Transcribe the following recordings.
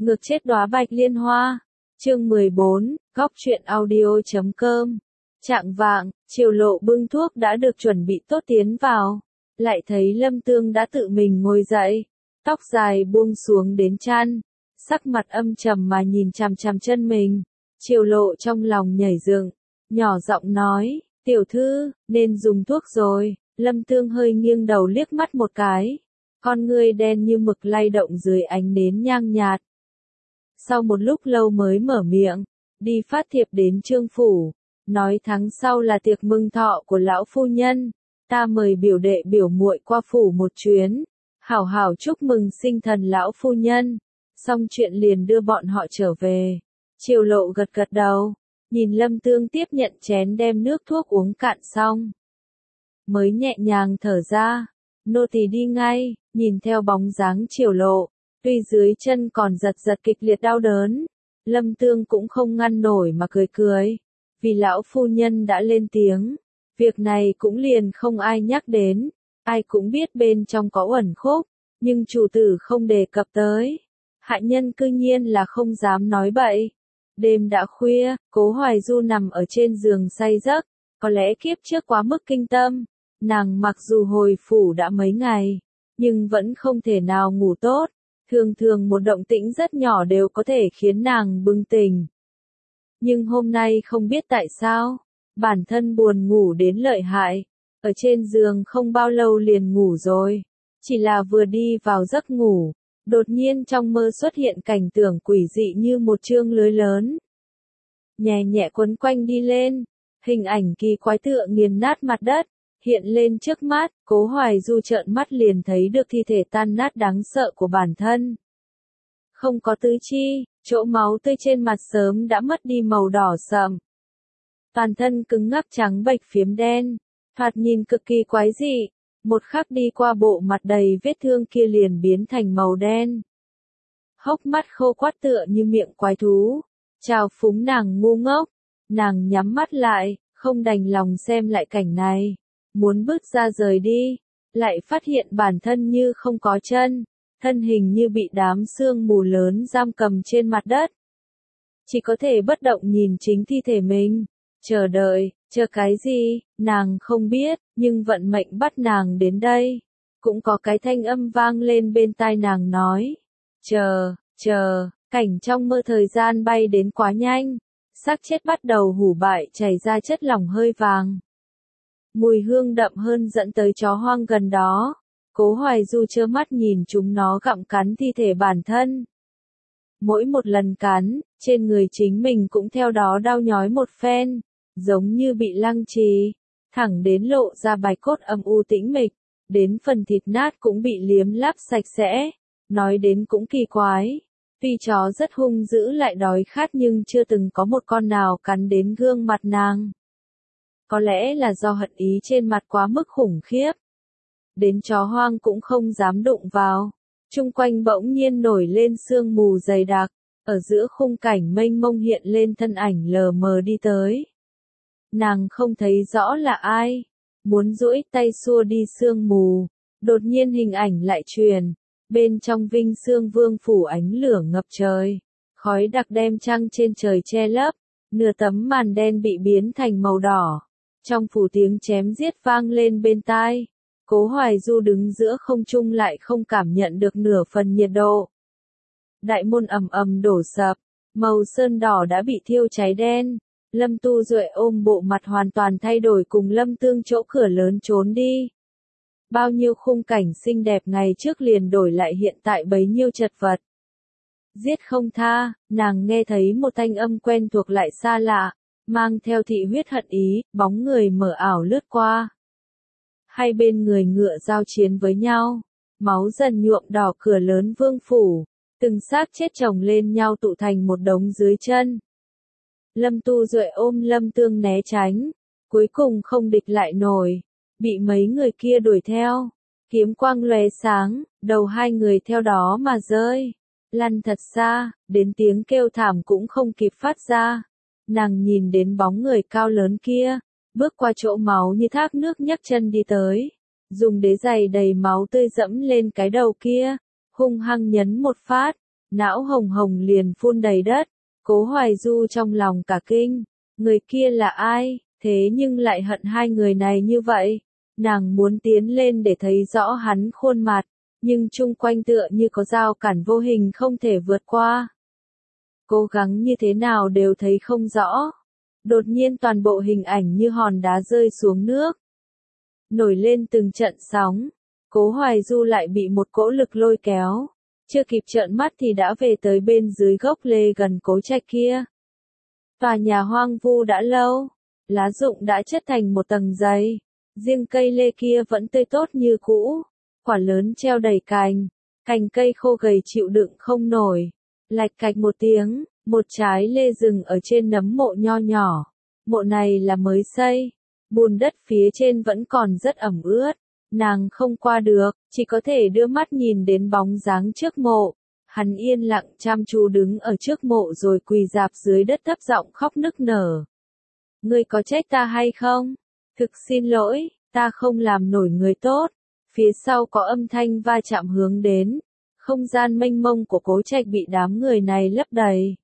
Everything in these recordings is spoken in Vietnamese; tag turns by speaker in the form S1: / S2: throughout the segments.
S1: Ngược chết đóa bạch liên hoa. Chương 14, góc truyện audio.com. Chạng vạng, Triều Lộ bưng thuốc đã được chuẩn bị tốt tiến vào, lại thấy Lâm Tương đã tự mình ngồi dậy, tóc dài buông xuống đến chân, sắc mặt âm trầm mà nhìn chằm chằm chân mình. Triều Lộ trong lòng nhảy dựng, nhỏ giọng nói, tiểu thư, nên dùng thuốc rồi. Lâm Tương hơi nghiêng đầu liếc mắt một cái, con ngươi đen như mực lay động dưới ánh nến nhang nhạt. Sau một lúc lâu mới mở miệng, đi phát thiệp đến Trương phủ, nói tháng sau là tiệc mừng thọ của lão phu nhân, ta mời biểu đệ biểu muội qua phủ một chuyến, hảo hảo chúc mừng sinh thần lão phu nhân, xong chuyện liền đưa bọn họ trở về. Triều Lộ gật gật đầu, nhìn Lâm Tương tiếp nhận chén đem nước thuốc uống cạn xong, mới nhẹ nhàng thở ra, nô tỳ đi ngay. Nhìn theo bóng dáng Triều Lộ, tuy dưới chân còn giật giật kịch liệt đau đớn, Lâm Tương cũng không ngăn nổi mà cười cười, vì lão phu nhân đã lên tiếng, việc này cũng liền không ai nhắc đến, ai cũng biết bên trong có uẩn khúc, nhưng chủ tử không đề cập tới, hạ nhân cư nhiên là không dám nói bậy. Đêm đã khuya, Cố Hoài Du nằm ở trên giường say giấc, có lẽ kiếp trước quá mức kinh tâm, nàng mặc dù hồi phủ đã mấy ngày, nhưng vẫn không thể nào ngủ tốt, thường thường một động tĩnh rất nhỏ đều có thể khiến nàng bừng tỉnh. Nhưng hôm nay không biết tại sao, bản thân buồn ngủ đến lợi hại, ở trên giường không bao lâu liền ngủ rồi, chỉ là vừa đi vào giấc ngủ, đột nhiên trong mơ xuất hiện cảnh tượng quỷ dị như một chương lưới lớn. Nhẹ nhẹ quấn quanh đi lên, hình ảnh kỳ quái tựa nghiền nát mặt đất, hiện lên trước mắt, Cố Hoài Du trợn mắt liền thấy được thi thể tan nát đáng sợ của bản thân. Không có tứ chi, chỗ máu tươi trên mặt sớm đã mất đi màu đỏ sậm. Toàn thân cứng ngắc trắng bệch phiếm đen, thoạt nhìn cực kỳ quái dị, một khắc đi qua bộ mặt đầy vết thương kia liền biến thành màu đen. Hốc mắt khô quắt tựa như miệng quái thú, trào phúng nàng ngu ngốc, nàng nhắm mắt lại, không đành lòng xem lại cảnh này. Muốn bước ra rời đi, lại phát hiện bản thân như không có chân, thân hình như bị đám sương mù lớn giam cầm trên mặt đất. Chỉ có thể bất động nhìn chính thi thể mình, chờ đợi, chờ cái gì, nàng không biết, nhưng vận mệnh bắt nàng đến đây. Cũng có cái thanh âm vang lên bên tai nàng nói, chờ, cảnh trong mơ thời gian bay đến quá nhanh, xác chết bắt đầu hủ bại chảy ra chất lỏng hơi vàng. Mùi hương đậm hơn dẫn tới chó hoang gần đó, Cố Hoài Du trơ mắt nhìn chúng nó gặm cắn thi thể bản thân. Mỗi một lần cắn, trên người chính mình cũng theo đó đau nhói một phen, giống như bị lăng trì, thẳng đến lộ ra bạch cốt âm u tĩnh mịch, đến phần thịt nát cũng bị liếm láp sạch sẽ. Nói đến cũng kỳ quái, tuy chó rất hung dữ lại đói khát nhưng chưa từng có một con nào cắn đến gương mặt nàng. Có lẽ là do hận ý trên mặt quá mức khủng khiếp. Đến chó hoang cũng không dám đụng vào. Chung quanh bỗng nhiên nổi lên sương mù dày đặc. Ở giữa khung cảnh mênh mông hiện lên thân ảnh lờ mờ đi tới. Nàng không thấy rõ là ai. Muốn duỗi tay xua đi sương mù. Đột nhiên hình ảnh lại truyền. Bên trong Vinh Xương Vương phủ ánh lửa ngập trời. Khói đặc đem trăng trên trời che lấp. Nửa tấm màn đen bị biến thành màu đỏ. Trong phủ tiếng chém giết vang lên bên tai, Cố Hoài Du đứng giữa không trung lại không cảm nhận được nửa phần nhiệt độ. Đại môn ầm ầm đổ sập, màu sơn đỏ đã bị thiêu cháy đen, Lâm Tu Duệ ôm bộ mặt hoàn toàn thay đổi cùng Lâm Tương chỗ cửa lớn trốn đi. Bao nhiêu khung cảnh xinh đẹp ngày trước liền đổi lại hiện tại bấy nhiêu chật vật. Giết không tha, nàng nghe thấy một thanh âm quen thuộc lại xa lạ. Mang theo thị huyết hận ý, bóng người mờ ảo lướt qua. Hai bên người ngựa giao chiến với nhau, máu dần nhuộm đỏ cửa lớn vương phủ, từng xác chết chồng lên nhau tụ thành một đống dưới chân. Lâm Tu Duệ ôm Lâm Tương né tránh, cuối cùng không địch lại nổi, bị mấy người kia đuổi theo, kiếm quang lóe sáng, đầu hai người theo đó mà rơi, lăn thật xa, đến tiếng kêu thảm cũng không kịp phát ra. Nàng nhìn đến bóng người cao lớn kia, bước qua chỗ máu như thác nước nhấc chân đi tới, dùng đế giày đầy máu tươi dẫm lên cái đầu kia, hung hăng nhấn một phát, não hồng hồng liền phun đầy đất, Cố Hoài Du trong lòng cả kinh, người kia là ai, thế nhưng lại hận hai người này như vậy, nàng muốn tiến lên để thấy rõ hắn khuôn mặt, nhưng chung quanh tựa như có rào cản vô hình không thể vượt qua. Cố gắng như thế nào đều thấy không rõ. Đột nhiên toàn bộ hình ảnh như hòn đá rơi xuống nước. Nổi lên từng trận sóng. Cố Hoài Du lại bị một cỗ lực lôi kéo. Chưa kịp trợn mắt thì đã về tới bên dưới gốc lê gần Cố Trạch kia. Tòa nhà hoang vu đã lâu. Lá rụng đã chất thành một tầng dày. Riêng cây lê kia vẫn tươi tốt như cũ. Quả lớn treo đầy cành. Cành cây khô gầy chịu đựng không nổi. Lạch cạch một tiếng, một trái lê rừng ở trên nấm mộ nho nhỏ. Mộ này là mới xây, bùn đất phía trên vẫn còn rất ẩm ướt. Nàng không qua được, chỉ có thể đưa mắt nhìn đến bóng dáng trước mộ. Hắn yên lặng chăm chú đứng ở trước mộ rồi quỳ rạp dưới đất thấp giọng khóc nức nở. Ngươi có trách ta hay không? Thực xin lỗi, ta không làm nổi người tốt. Phía sau có âm thanh va chạm hướng đến. Không gian mênh mông của Cố Trạch bị đám người này lấp đầy.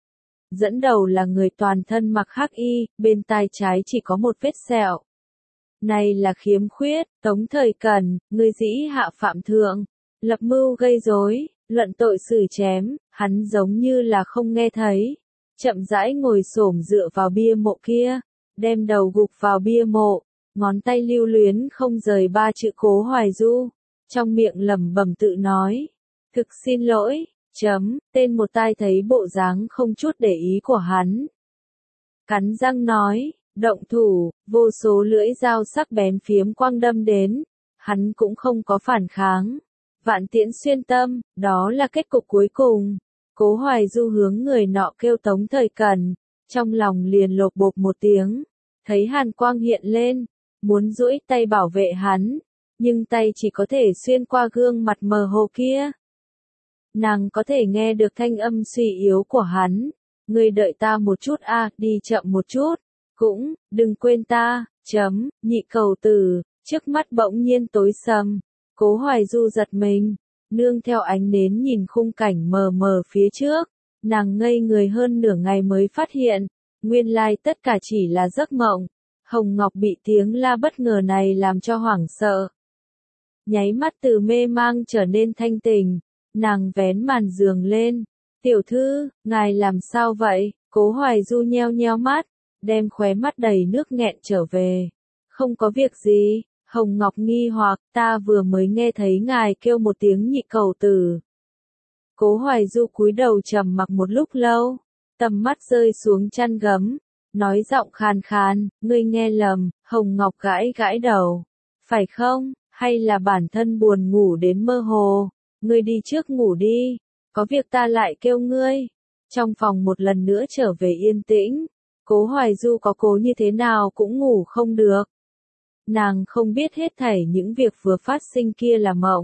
S1: Dẫn đầu là người toàn thân mặc hắc y, bên tai trái chỉ có một vết sẹo. Này là khiếm khuyết, Tống Thời Cẩn, người dĩ hạ phạm thượng, lập mưu gây rối, luận tội xử chém, hắn giống như là không nghe thấy. Chậm rãi ngồi xổm dựa vào bia mộ kia, đem đầu gục vào bia mộ, ngón tay lưu luyến không rời ba chữ Cố Hoài Du, trong miệng lẩm bẩm tự nói. Thực xin lỗi, tên một tai thấy bộ dáng không chút để ý của hắn. Cắn răng nói, động thủ, vô số lưỡi dao sắc bén phiếm quang đâm đến, hắn cũng không có phản kháng. Vạn tiễn xuyên tâm, đó là kết cục cuối cùng. Cố Hoài Du hướng người nọ kêu Tống Thời Cẩn, trong lòng liền lột bột một tiếng, thấy hàn quang hiện lên, muốn duỗi tay bảo vệ hắn, nhưng tay chỉ có thể xuyên qua gương mặt mờ hồ kia. Nàng có thể nghe được thanh âm suy yếu của hắn. Ngươi đợi ta một chút đi chậm một chút. Cũng, đừng quên ta, nhị cầu tử, trước mắt bỗng nhiên tối sầm. Cố Hoài Du giật mình, nương theo ánh nến nhìn khung cảnh mờ mờ phía trước. Nàng ngây người hơn nửa ngày mới phát hiện, nguyên lai tất cả chỉ là giấc mộng. Hồng Ngọc bị tiếng la bất ngờ này làm cho hoảng sợ. Nháy mắt từ mê mang trở nên thanh tỉnh. Nàng vén màn giường lên. Tiểu thư, ngài làm sao vậy? Cố Hoài Du nheo nheo mắt, đem khóe mắt đầy nước nghẹn trở về. Không có việc gì. Hồng Ngọc nghi hoặc, ta vừa mới nghe thấy ngài kêu một tiếng nhị cầu tử. Cố Hoài Du cúi đầu trầm mặc một lúc lâu, tầm mắt rơi xuống chăn gấm, nói giọng khàn khàn, ngươi nghe lầm. Hồng Ngọc gãi gãi đầu. Phải không, hay là bản thân buồn ngủ đến mơ hồ? Ngươi đi trước ngủ đi, có việc ta lại kêu ngươi. Trong phòng một lần nữa trở về yên tĩnh, Cố Hoài Du có cố như thế nào cũng ngủ không được. Nàng không biết hết thảy những việc vừa phát sinh kia là mộng,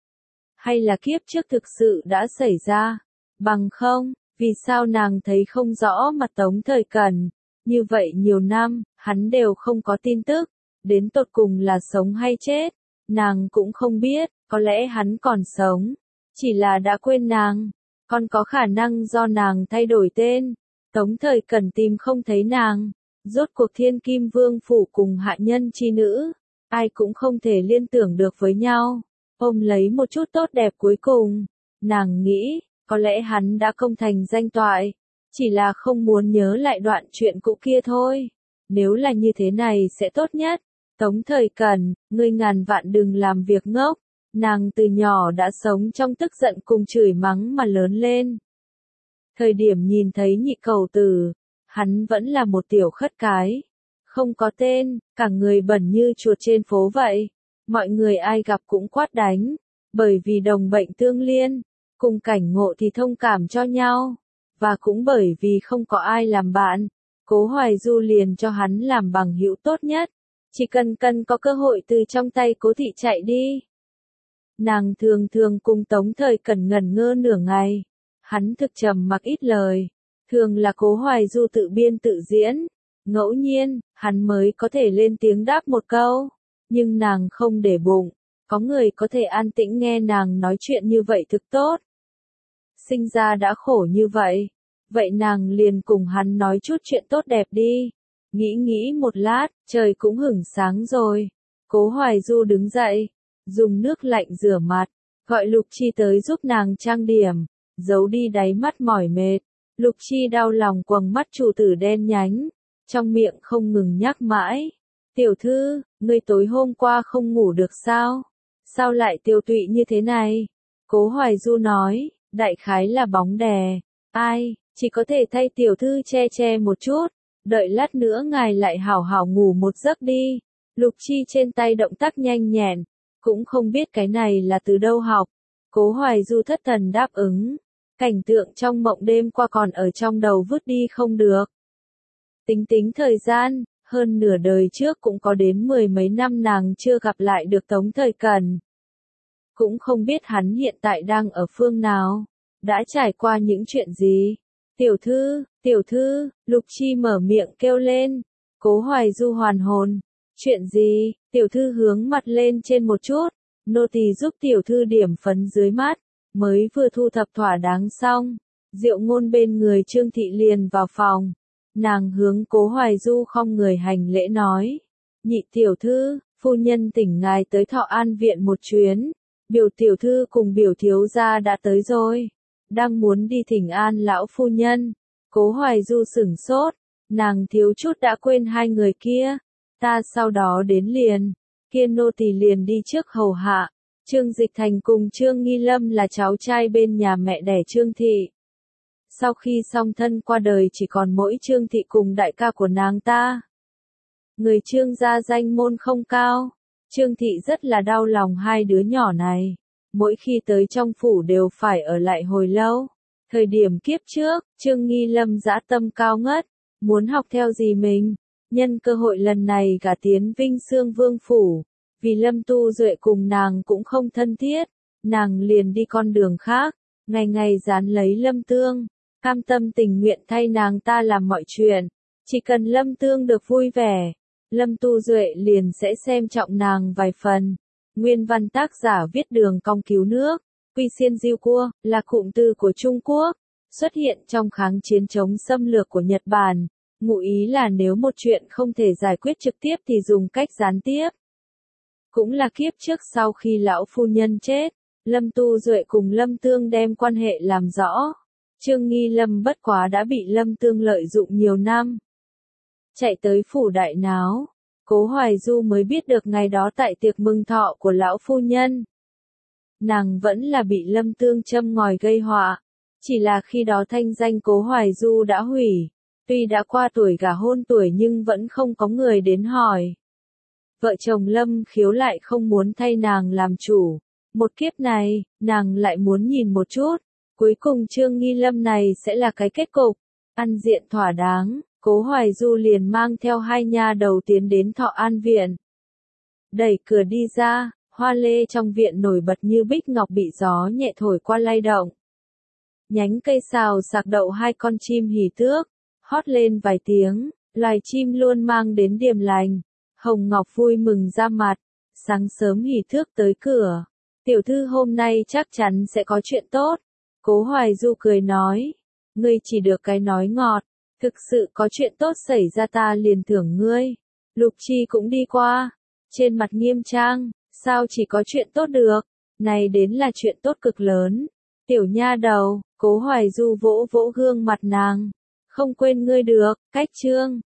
S1: hay là kiếp trước thực sự đã xảy ra. Bằng không, vì sao nàng thấy không rõ mặt Tống Thời Cẩn, như vậy nhiều năm, hắn đều không có tin tức, đến tột cùng là sống hay chết, nàng cũng không biết. Có lẽ hắn còn sống, chỉ là đã quên nàng, còn có khả năng do nàng thay đổi tên. Tống Thời Cẩn tìm không thấy nàng, rốt cuộc Thiên Kim Vương phủ cùng hạ nhân chi nữ, ai cũng không thể liên tưởng được với nhau, ôm lấy một chút tốt đẹp cuối cùng. Nàng nghĩ, có lẽ hắn đã công thành danh toại, chỉ là không muốn nhớ lại đoạn chuyện cũ kia thôi. Nếu là như thế này sẽ tốt nhất. Tống Thời Cẩn, ngươi ngàn vạn đừng làm việc ngốc. Nàng từ nhỏ đã sống trong tức giận cùng chửi mắng mà lớn lên. Thời điểm nhìn thấy nhị cầu tử, hắn vẫn là một tiểu khất cái. Không có tên, cả người bẩn như chuột trên phố vậy. Mọi người ai gặp cũng quát đánh. Bởi vì đồng bệnh tương liên, cùng cảnh ngộ thì thông cảm cho nhau. Và cũng bởi vì không có ai làm bạn, Cố Hoài Du liền cho hắn làm bằng hữu tốt nhất. Chỉ cần có cơ hội từ trong tay Cố thị chạy đi. Nàng thường thường cùng Tống Thời Cẩn ngẩn ngơ nửa ngày. Hắn thực trầm mặc ít lời. Thường là Cố Hoài Du tự biên tự diễn. Ngẫu nhiên, hắn mới có thể lên tiếng đáp một câu. Nhưng nàng không để bụng. Có người có thể an tĩnh nghe nàng nói chuyện như vậy thực tốt. sinh ra đã khổ như vậy. Vậy nàng liền cùng hắn nói chút chuyện tốt đẹp đi. Nghĩ một lát, trời cũng hửng sáng rồi. Cố Hoài Du đứng dậy, dùng nước lạnh rửa mặt, gọi Lục Chi tới giúp nàng trang điểm, giấu đi đáy mắt mỏi mệt. Lục Chi đau lòng quầng mắt chủ tử đen nhánh, trong miệng không ngừng nhắc mãi. Tiểu thư, ngươi tối hôm qua không ngủ được sao? Sao lại tiêu tụy như thế này? Cố Hoài Du nói, đại khái là bóng đè. Ai, chỉ có thể thay tiểu thư che một chút. Đợi lát nữa ngài lại hảo hảo ngủ một giấc đi. Lục Chi trên tay động tác nhanh nhẹn, cũng không biết cái này là từ đâu học. Cố Hoài Du thất thần đáp ứng. Cảnh tượng trong mộng đêm qua còn ở trong đầu vứt đi không được. Tính thời gian, hơn nửa đời trước cũng có đến 10 mấy năm nàng chưa gặp lại được Tống Thời Cẩn. Cũng không biết hắn hiện tại đang ở phương nào, đã trải qua những chuyện gì. Tiểu thư, Lục Chi mở miệng kêu lên. Cố Hoài Du hoàn hồn. Chuyện gì? Tiểu thư hướng mặt lên trên một chút. Nô tỳ giúp tiểu thư điểm phấn dưới mắt. Mới vừa thu thập thỏa đáng xong. Diệu Ngôn bên người Trương Thị liền vào phòng. Nàng hướng Cố Hoài Du không người hành lễ nói. Nhị tiểu thư, phu nhân tỉnh ngài tới Thọ An viện một chuyến. Biểu tiểu thư cùng biểu thiếu gia đã tới rồi. Đang muốn đi thỉnh an lão phu nhân. Cố Hoài Du sửng sốt. Nàng thiếu chút đã quên hai người kia. Ta sau đó đến liền. Kia nô tỳ liền đi trước hầu hạ. Trương Dịch Thành cùng Trương Nghi Lâm là cháu trai bên nhà mẹ đẻ Trương Thị. Sau khi song thân qua đời chỉ còn mỗi Trương Thị cùng đại ca của nàng ta. Người Trương gia danh môn không cao. Trương Thị rất là đau lòng hai đứa nhỏ này. Mỗi khi tới trong phủ đều phải ở lại hồi lâu. Thời điểm kiếp trước, Trương Nghi Lâm dã tâm cao ngất. Muốn học theo gì mình. Nhân cơ hội lần này gả tiến Vinh Xương Vương phủ. Vì Lâm Tu Duệ cùng nàng cũng không thân thiết. Nàng liền đi con đường khác. Ngày ngày dán lấy Lâm Tương. Cam tâm tình nguyện thay nàng ta làm mọi chuyện. Chỉ cần Lâm Tương được vui vẻ. Lâm Tu Duệ liền sẽ xem trọng nàng vài phần. Nguyên văn tác giả viết đường cong cứu nước. Quy xiên diêu cua, là cụm từ của Trung Quốc. Xuất hiện trong kháng chiến chống xâm lược của Nhật Bản. Ngụ ý là nếu một chuyện không thể giải quyết trực tiếp thì dùng cách gián tiếp. Cũng là kiếp trước sau khi lão phu nhân chết. Lâm Tu Duệ cùng Lâm Tương đem quan hệ làm rõ. Trương Nghi Lâm bất quá đã bị Lâm Tương lợi dụng nhiều năm. Chạy tới phủ đại náo. Cố Hoài Du mới biết được ngày đó tại tiệc mừng thọ của lão phu nhân. Nàng vẫn là bị Lâm Tương châm ngòi gây họa. Chỉ là khi đó thanh danh Cố Hoài Du đã hủy. Tuy đã qua tuổi gả hôn tuổi nhưng vẫn không có người đến hỏi. Vợ chồng Lâm Khiếu lại không muốn thay nàng làm chủ. Một kiếp này, nàng lại muốn nhìn một chút. Cuối cùng Trương Nghi Lâm này sẽ là cái kết cục. Ăn diện thỏa đáng, Cố Hoài Du liền mang theo hai nha đầu tiến đến Thọ An viện. Đẩy cửa đi ra, hoa lê trong viện nổi bật như bích ngọc bị gió nhẹ thổi qua lay động. Nhánh cây xào sạc đậu hai con chim hỉ tước, hót lên vài tiếng, loài chim luôn mang đến điềm lành. Hồng Ngọc vui mừng ra mặt, sáng sớm hỉ thước tới cửa. Tiểu thư hôm nay chắc chắn sẽ có chuyện tốt. Cố Hoài Du cười nói, ngươi chỉ được cái nói ngọt, thực sự có chuyện tốt xảy ra ta liền thưởng ngươi. Lục Chi cũng đi qua, trên mặt nghiêm trang, sao chỉ có chuyện tốt được, này đến là chuyện tốt cực lớn. Tiểu nha đầu, Cố Hoài Du vỗ vỗ gương mặt nàng, không quên ngươi được, cách chương.